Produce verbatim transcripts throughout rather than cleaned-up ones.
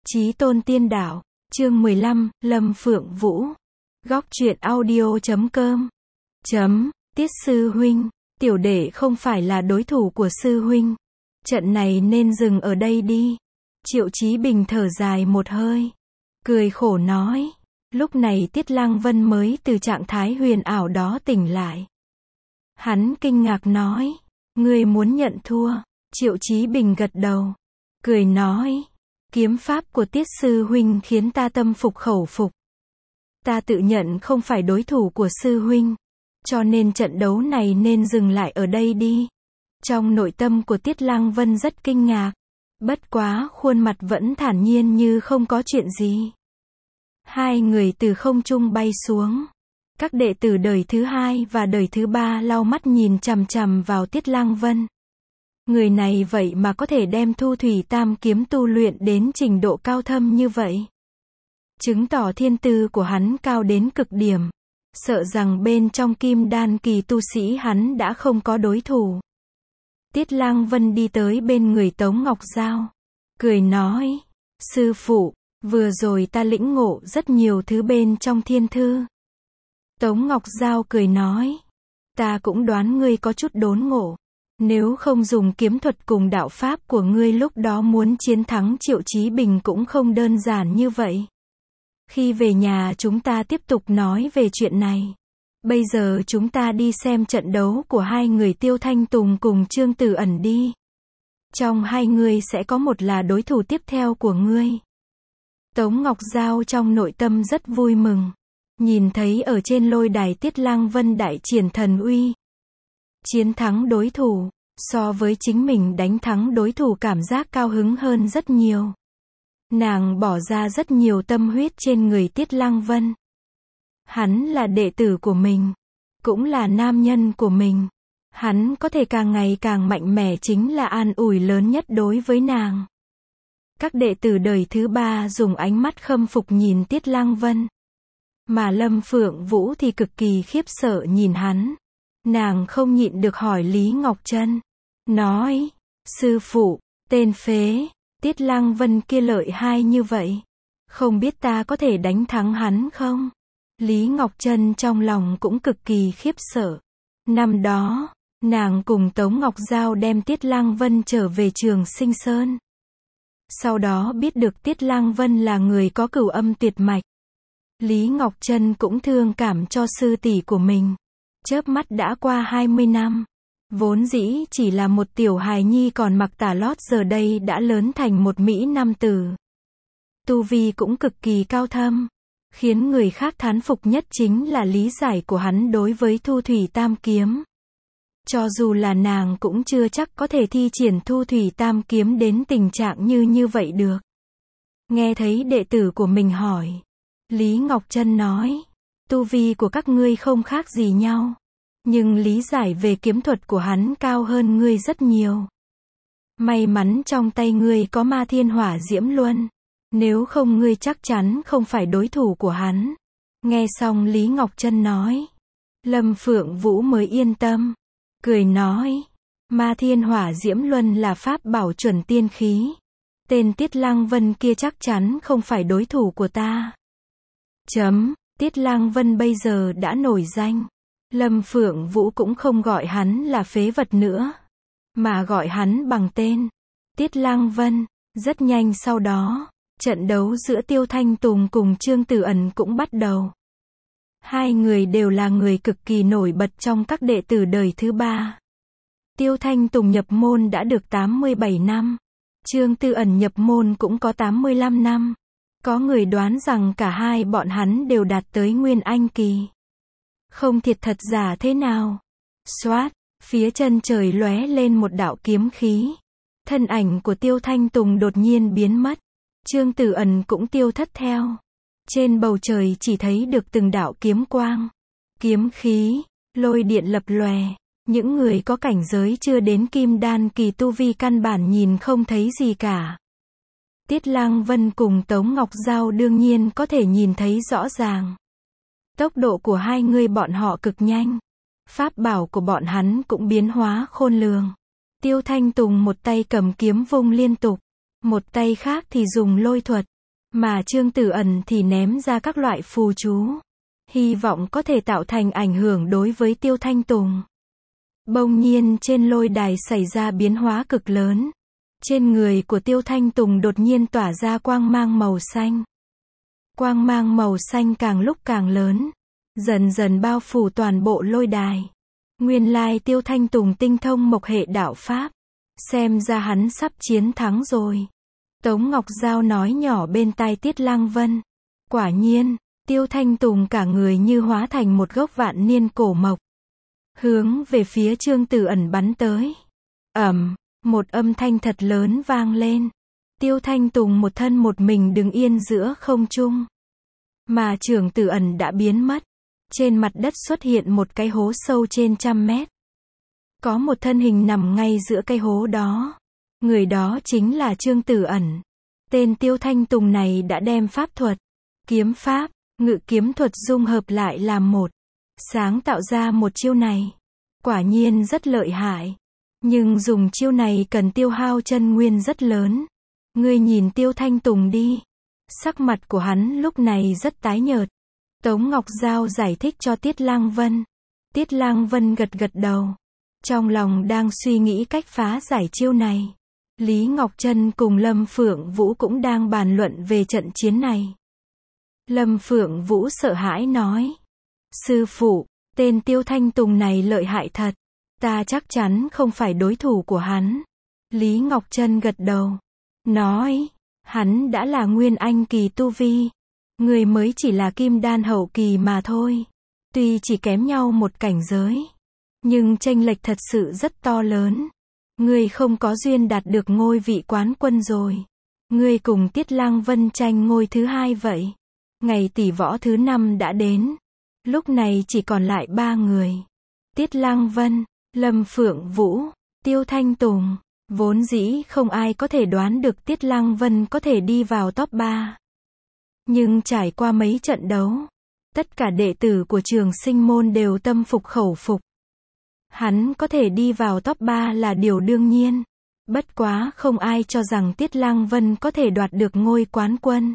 Chí Tôn Tiên Đạo, chương mười lăm, Lâm Phượng Vũ. Góc truyện audio chấm com. Chấm, Tiết sư huynh, tiểu đệ không phải là đối thủ của sư huynh. Trận này nên dừng ở đây đi. Triệu Chí Bình thở dài một hơi. Cười khổ nói. Lúc này Tiết Lăng Vân mới từ trạng thái huyền ảo đó tỉnh lại. Hắn kinh ngạc nói. Ngươi muốn nhận thua. Triệu Chí Bình gật đầu. Cười nói. Kiếm pháp của Tiết sư huynh khiến ta tâm phục khẩu phục. Ta tự nhận không phải đối thủ của sư huynh. Cho nên trận đấu này nên dừng lại ở đây đi. Trong nội tâm của Tiết Lăng Vân rất kinh ngạc. Bất quá khuôn mặt vẫn thản nhiên như không có chuyện gì. Hai người từ không trung bay xuống. Các đệ tử đời thứ hai và đời thứ ba lau mắt nhìn chằm chằm vào Tiết Lăng Vân. Người này vậy mà có thể đem Thu Thủy Tam Kiếm tu luyện đến trình độ cao thâm như vậy. Chứng tỏ thiên tư của hắn cao đến cực điểm. Sợ rằng bên trong Kim Đan kỳ tu sĩ hắn đã không có đối thủ. Tiết Lăng Vân đi tới bên người Tống Ngọc Giao. Cười nói. Sư phụ, vừa rồi ta lĩnh ngộ rất nhiều thứ bên trong thiên thư. Tống Ngọc Giao cười nói. Ta cũng đoán ngươi có chút đốn ngộ. Nếu không dùng kiếm thuật cùng đạo pháp của ngươi lúc đó muốn chiến thắng Triệu Chí Bình cũng không đơn giản như vậy. Khi về nhà chúng ta tiếp tục nói về chuyện này. Bây giờ chúng ta đi xem trận đấu của hai người Tiêu Thanh Tùng cùng Trương Tử Ẩn đi. Trong hai người sẽ có một là đối thủ tiếp theo của ngươi. Tống Ngọc Giao trong nội tâm rất vui mừng. Nhìn thấy ở trên lôi đài Tiết Lăng Vân đại triển thần uy. Chiến thắng đối thủ, so với chính mình đánh thắng đối thủ cảm giác cao hứng hơn rất nhiều. Nàng bỏ ra rất nhiều tâm huyết trên người Tiết Lăng Vân. Hắn là đệ tử của mình, cũng là nam nhân của mình. Hắn có thể càng ngày càng mạnh mẽ chính là an ủi lớn nhất đối với nàng. Các đệ tử đời thứ ba dùng ánh mắt khâm phục nhìn Tiết Lăng Vân. Mà Lâm Phượng Vũ thì cực kỳ khiếp sợ nhìn hắn. Nàng không nhịn được hỏi Lý Ngọc Trân. Nói, sư phụ, tên phế, Tiết Lăng Vân kia lợi hại như vậy. Không biết ta có thể đánh thắng hắn không? Lý Ngọc Trân trong lòng cũng cực kỳ khiếp sợ. Năm đó, nàng cùng Tống Ngọc Giao đem Tiết Lăng Vân trở về Trường Sinh Sơn. Sau đó biết được Tiết Lăng Vân là người có cửu âm tuyệt mạch. Lý Ngọc Trân cũng thương cảm cho sư tỷ của mình. Chớp mắt đã qua hai mươi năm. Vốn dĩ chỉ là một tiểu hài nhi còn mặc tà lót giờ đây đã lớn thành một mỹ nam tử. Tu vi cũng cực kỳ cao thâm. Khiến người khác thán phục nhất chính là lý giải của hắn đối với Thu Thủy Tam Kiếm. Cho dù là nàng cũng chưa chắc có thể thi triển Thu Thủy Tam Kiếm đến tình trạng như như vậy được. Nghe thấy đệ tử của mình hỏi. Lý Ngọc Trân nói. Tu vi của các ngươi không khác gì nhau. Nhưng lý giải về kiếm thuật của hắn cao hơn ngươi rất nhiều. May mắn trong tay ngươi có Ma Thiên Hỏa Diễm Luân. Nếu không ngươi chắc chắn không phải đối thủ của hắn. Nghe xong Lý Ngọc Trân nói. Lâm Phượng Vũ mới yên tâm. Cười nói. Ma Thiên Hỏa Diễm Luân là pháp bảo chuẩn tiên khí. Tên Tiết Lăng Vân kia chắc chắn không phải đối thủ của ta. Chấm. Tiết Lăng Vân bây giờ đã nổi danh. Lâm Phượng Vũ cũng không gọi hắn là phế vật nữa. Mà gọi hắn bằng tên. Tiết Lăng Vân. Rất nhanh sau đó. Trận đấu giữa Tiêu Thanh Tùng cùng Trương Tử Ẩn cũng bắt đầu. Hai người đều là người cực kỳ nổi bật trong các đệ tử đời thứ ba. Tiêu Thanh Tùng nhập môn đã được tám mươi bảy năm. Trương Tử Ẩn nhập môn cũng có tám mươi lăm năm. Có người đoán rằng cả hai bọn hắn đều đạt tới Nguyên Anh kỳ. Không thiệt thật giả thế nào. Xoát, phía chân trời lóe lên một đạo kiếm khí. Thân ảnh của Tiêu Thanh Tùng đột nhiên biến mất. Trương Tử Ẩn cũng tiêu thất theo. Trên bầu trời chỉ thấy được từng đạo kiếm quang, kiếm khí, lôi điện lập lòe. Những người có cảnh giới chưa đến Kim Đan kỳ tu vi căn bản nhìn không thấy gì cả. Tiết Lăng Vân cùng Tống Ngọc Giao đương nhiên có thể nhìn thấy rõ ràng. Tốc độ của hai người bọn họ cực nhanh. Pháp bảo của bọn hắn cũng biến hóa khôn lường. Tiêu Thanh Tùng một tay cầm kiếm vung liên tục. Một tay khác thì dùng lôi thuật. Mà Trương Tử Ẩn thì ném ra các loại phù chú, hy vọng có thể tạo thành ảnh hưởng đối với Tiêu Thanh Tùng. Bỗng nhiên trên lôi đài xảy ra biến hóa cực lớn. Trên người của Tiêu Thanh Tùng đột nhiên tỏa ra quang mang màu xanh. Quang mang màu xanh càng lúc càng lớn, dần dần bao phủ toàn bộ lôi đài. Nguyên lai Tiêu Thanh Tùng tinh thông mộc hệ đạo pháp. Xem ra hắn sắp chiến thắng rồi. Tống Ngọc Giao nói nhỏ bên tai Tiết Lăng Vân. Quả nhiên, Tiêu Thanh Tùng cả người như hóa thành một gốc vạn niên cổ mộc. Hướng về phía Trương Tử Ẩn bắn tới. Ầm, một âm thanh thật lớn vang lên. Tiêu Thanh Tùng một thân một mình đứng yên giữa không trung. Mà Trương Tử Ẩn đã biến mất. Trên mặt đất xuất hiện một cái hố sâu trên trăm mét. Có một thân hình nằm ngay giữa cái hố đó. Người đó chính là Trương Tử Ẩn. Tên Tiêu Thanh Tùng này đã đem pháp thuật, kiếm pháp, ngự kiếm thuật dung hợp lại làm một. Sáng tạo ra một chiêu này. Quả nhiên rất lợi hại. Nhưng dùng chiêu này cần tiêu hao chân nguyên rất lớn. Ngươi nhìn Tiêu Thanh Tùng đi. Sắc mặt của hắn lúc này rất tái nhợt. Tống Ngọc Giao giải thích cho Tiết Lăng Vân. Tiết Lăng Vân gật gật đầu. Trong lòng đang suy nghĩ cách phá giải chiêu này. Lý Ngọc Trân cùng Lâm Phượng Vũ cũng đang bàn luận về trận chiến này. Lâm Phượng Vũ sợ hãi nói. Sư phụ, tên Tiêu Thanh Tùng này lợi hại thật. Ta chắc chắn không phải đối thủ của hắn. Lý Ngọc Trân gật đầu. Nói, hắn đã là Nguyên Anh kỳ tu vi. Người mới chỉ là Kim Đan hậu kỳ mà thôi. Tuy chỉ kém nhau một cảnh giới, nhưng chênh lệch thật sự rất to lớn. Ngươi không có duyên đạt được ngôi vị quán quân rồi. Ngươi cùng Tiết Lăng Vân tranh ngôi thứ hai vậy. Ngày tỷ võ thứ năm đã đến. Lúc này chỉ còn lại ba người. Tiết Lăng Vân, Lâm Phượng Vũ, Tiêu Thanh Tùng. Vốn dĩ không ai có thể đoán được Tiết Lăng Vân có thể đi vào top ba. Nhưng trải qua mấy trận đấu, tất cả đệ tử của Trường Sinh Môn đều tâm phục khẩu phục. Hắn có thể đi vào top ba là điều đương nhiên. Bất quá không ai cho rằng Tiết Lăng Vân có thể đoạt được ngôi quán quân.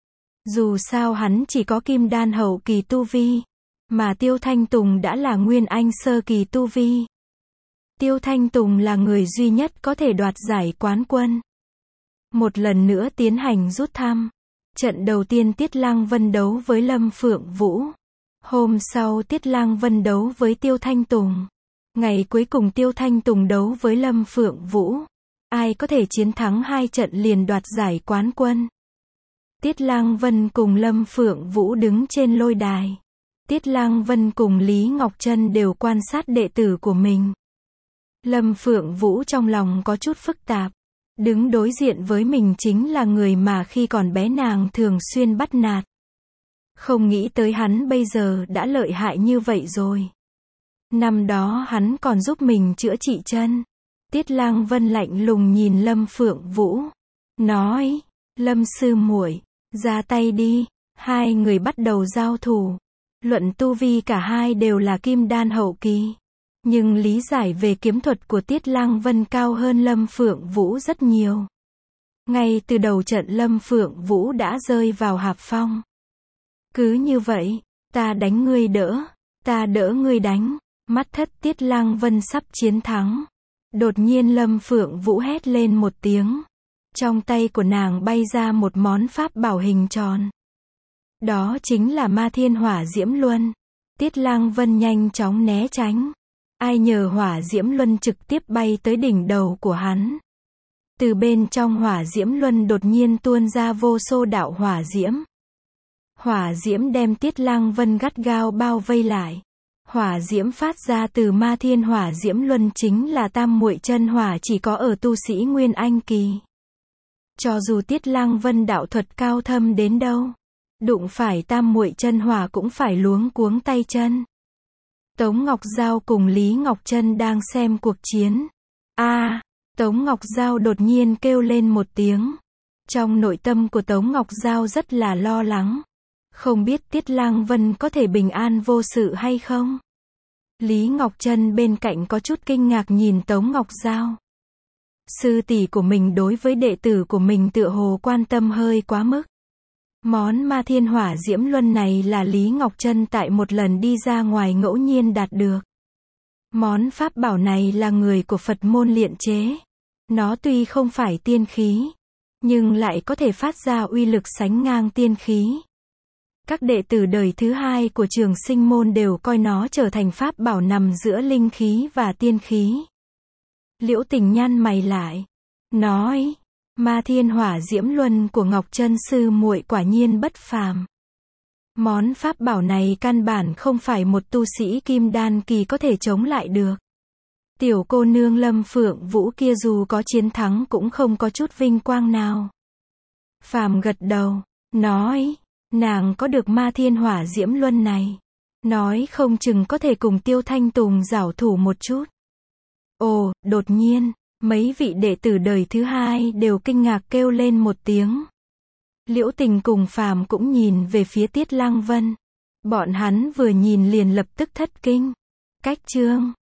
Dù sao hắn chỉ có Kim Đan hậu kỳ tu vi, mà Tiêu Thanh Tùng đã là Nguyên Anh sơ kỳ tu vi. Tiêu Thanh Tùng là người duy nhất có thể đoạt giải quán quân. Một lần nữa tiến hành rút thăm. Trận đầu tiên Tiết Lăng Vân đấu với Lâm Phượng Vũ. Hôm sau Tiết Lăng Vân đấu với Tiêu Thanh Tùng. Ngày cuối cùng Tiêu Thanh Tùng đấu với Lâm Phượng Vũ. Ai có thể chiến thắng hai trận liền đoạt giải quán quân. Tiết Lăng Vân cùng Lâm Phượng Vũ đứng trên lôi đài. Tiết Lăng Vân cùng Lý Ngọc Trân đều quan sát đệ tử của mình. Lâm Phượng Vũ trong lòng có chút phức tạp. Đứng đối diện với mình chính là người mà khi còn bé nàng thường xuyên bắt nạt. Không nghĩ tới hắn bây giờ đã lợi hại như vậy rồi. Năm đó hắn còn giúp mình chữa trị chân. Tiết Lăng Vân lạnh lùng nhìn Lâm Phượng Vũ. Nói, Lâm sư muội, ra tay đi. Hai người bắt đầu giao thủ. Luận tu vi cả hai đều là Kim Đan hậu kỳ. Nhưng lý giải về kiếm thuật của Tiết Lăng Vân cao hơn Lâm Phượng Vũ rất nhiều. Ngay từ đầu trận Lâm Phượng Vũ đã rơi vào hạ phong. Cứ như vậy, ta đánh ngươi đỡ, ta đỡ ngươi đánh. Mắt thất Tiết Lăng Vân sắp chiến thắng. Đột nhiên Lâm Phượng Vũ hét lên một tiếng. Trong tay của nàng bay ra một món pháp bảo hình tròn. Đó chính là Ma Thiên Hỏa Diễm Luân. Tiết Lăng Vân nhanh chóng né tránh. Ai nhờ hỏa diễm luân trực tiếp bay tới đỉnh đầu của hắn. Từ bên trong hỏa diễm luân đột nhiên tuôn ra vô số đạo hỏa diễm. Hỏa diễm đem Tiết Lăng Vân gắt gao bao vây lại. Hỏa diễm phát ra từ Ma Thiên Hỏa Diễm Luân chính là tam muội chân hỏa chỉ có ở tu sĩ Nguyên Anh kỳ. Cho dù Tiết Lăng Vân đạo thuật cao thâm đến đâu, đụng phải tam muội chân hỏa cũng phải luống cuống tay chân. Tống Ngọc Giao cùng Lý Ngọc Trân đang xem cuộc chiến. A, à, Tống Ngọc Giao đột nhiên kêu lên một tiếng. Trong nội tâm của Tống Ngọc Giao rất là lo lắng. Không biết Tiết Lăng Vân có thể bình an vô sự hay không? Lý Ngọc Trân bên cạnh có chút kinh ngạc nhìn Tống Ngọc Giao. Sư tỷ của mình đối với đệ tử của mình tựa hồ quan tâm hơi quá mức. Món ma thiên hỏa diễm luân này là Lý Ngọc Trân tại một lần đi ra ngoài ngẫu nhiên đạt được. Món pháp bảo này là người của Phật môn luyện chế. Nó tuy không phải tiên khí, nhưng lại có thể phát ra uy lực sánh ngang tiên khí. Các đệ tử đời thứ hai của Trường Sinh môn đều coi nó trở thành pháp bảo nằm giữa linh khí và tiên khí. Liễu Tình nhăn mày lại, nói, ma thiên hỏa diễm luân của Ngọc Trân sư muội quả nhiên bất phàm. Món pháp bảo này căn bản không phải một tu sĩ kim đan kỳ có thể chống lại được. Tiểu cô nương Lâm Phượng Vũ kia dù có chiến thắng cũng không có chút vinh quang nào. Phàm gật đầu, nói, nàng có được ma thiên hỏa diễm luân này. Nói không chừng có thể cùng Tiêu Thanh Tùng giảo thủ một chút. Ồ, đột nhiên, mấy vị đệ tử đời thứ hai đều kinh ngạc kêu lên một tiếng. Liễu Tình cùng Phàm cũng nhìn về phía Tiết Lăng Vân. Bọn hắn vừa nhìn liền lập tức thất kinh. Cách chương